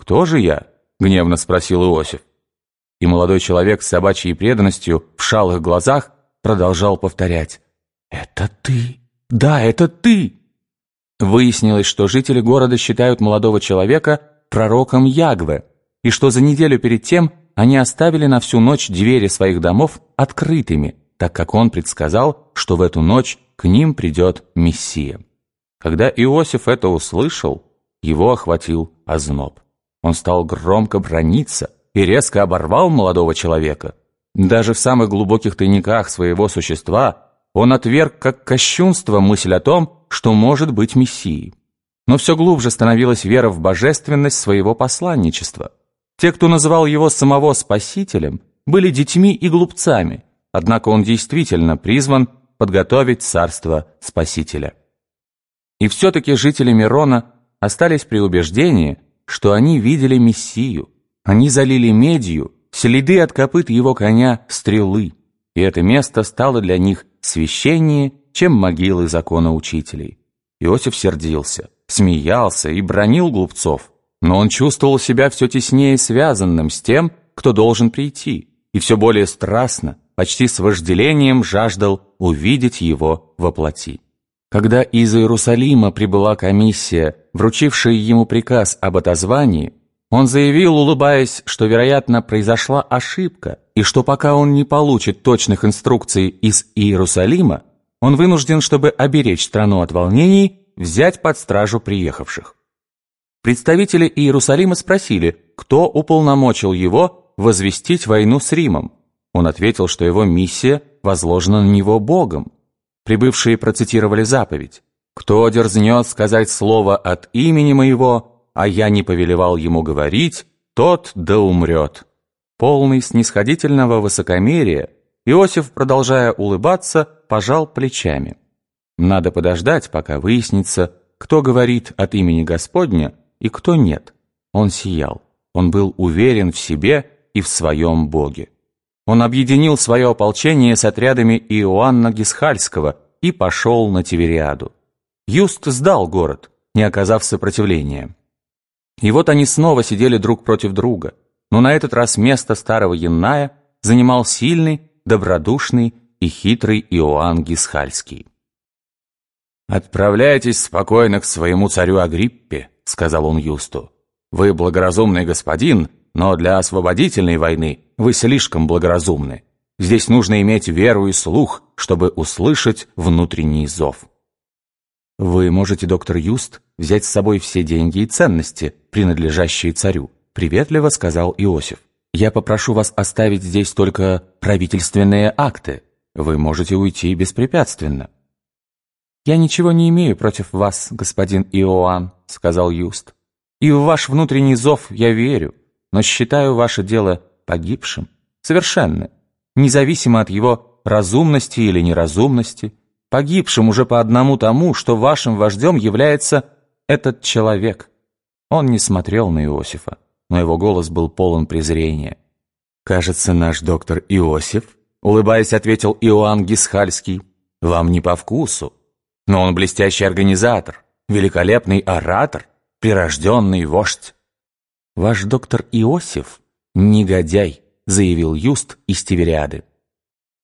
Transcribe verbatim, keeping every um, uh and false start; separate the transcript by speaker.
Speaker 1: «Кто же я?» — гневно спросил Иосиф. И молодой человек с собачьей преданностью в шалых глазах продолжал повторять: «Это ты! Да, это ты!» Выяснилось, что жители города считают молодого человека пророком Ягве, и что за неделю перед тем они оставили на всю ночь двери своих домов открытыми, так как он предсказал, что в эту ночь к ним придет Мессия. Когда Иосиф это услышал, его охватил озноб. Он стал громко браниться и резко оборвал молодого человека. Даже в самых глубоких тайниках своего существа он отверг как кощунство мысль о том, что может быть Мессией. Но все глубже становилась вера в божественность своего посланничества. Те, кто называл его самого Спасителем, были детьми и глупцами, однако он действительно призван подготовить царство Спасителя. И все-таки жители Мирона остались при убеждении, что они видели Мессию. Они залили медью следы от копыт его коня стрелы, и это место стало для них священнее, чем могилы законоучителей. Иосиф сердился, смеялся и бранил глупцов, но он чувствовал себя все теснее связанным с тем, кто должен прийти, и все более страстно, почти с вожделением жаждал увидеть его во плоти. Когда из Иерусалима прибыла комиссия, вручившая ему приказ об отозвании, он заявил, улыбаясь, что, вероятно, произошла ошибка, и что пока он не получит точных инструкций из Иерусалима, он вынужден, чтобы оберечь страну от волнений, взять под стражу приехавших. Представители Иерусалима спросили, кто уполномочил его возвестить войну с Римом. Он ответил, что его миссия возложена на него Богом. Прибывшие процитировали заповедь: «Кто дерзнет сказать слово от имени моего, а я не повелевал ему говорить, тот да умрет». Полный снисходительного высокомерия, Иосиф, продолжая улыбаться, пожал плечами. Надо подождать, пока выяснится, кто говорит от имени Господня и кто нет. Он сиял, он был уверен в себе и в своем Боге. Он объединил свое ополчение с отрядами Иоанна Гисхальского и пошел на Тивериаду. Юст сдал город, не оказав сопротивления. И вот они снова сидели друг против друга, но на этот раз место старого Янная занимал сильный, добродушный и хитрый Иоанн Гисхальский. «Отправляйтесь спокойно к своему царю Агриппе», — сказал он Юсту. «Вы благоразумный господин, но для освободительной войны вы слишком благоразумны. Здесь нужно иметь веру и слух, чтобы услышать внутренний зов». «Вы можете, доктор Юст, взять с собой все деньги и ценности, принадлежащие царю», — приветливо сказал Иосиф. «Я попрошу вас оставить здесь только правительственные акты. Вы можете уйти беспрепятственно». «Я ничего не имею против вас, господин Иоанн», — сказал Юст. «И в ваш внутренний зов я верю, но считаю ваше дело погибшим, совершенно, независимо от его разумности или неразумности, погибшим уже по одному тому, что вашим вождем является этот человек». Он не смотрел на Иосифа, но его голос был полон презрения. «Кажется, наш доктор Иосиф, — улыбаясь, ответил Иоанн Гисхальский, — вам не по вкусу. Но он блестящий организатор, великолепный оратор, прирожденный вождь». «Ваш доктор Иосиф — негодяй», — заявил Юст из Тивериады.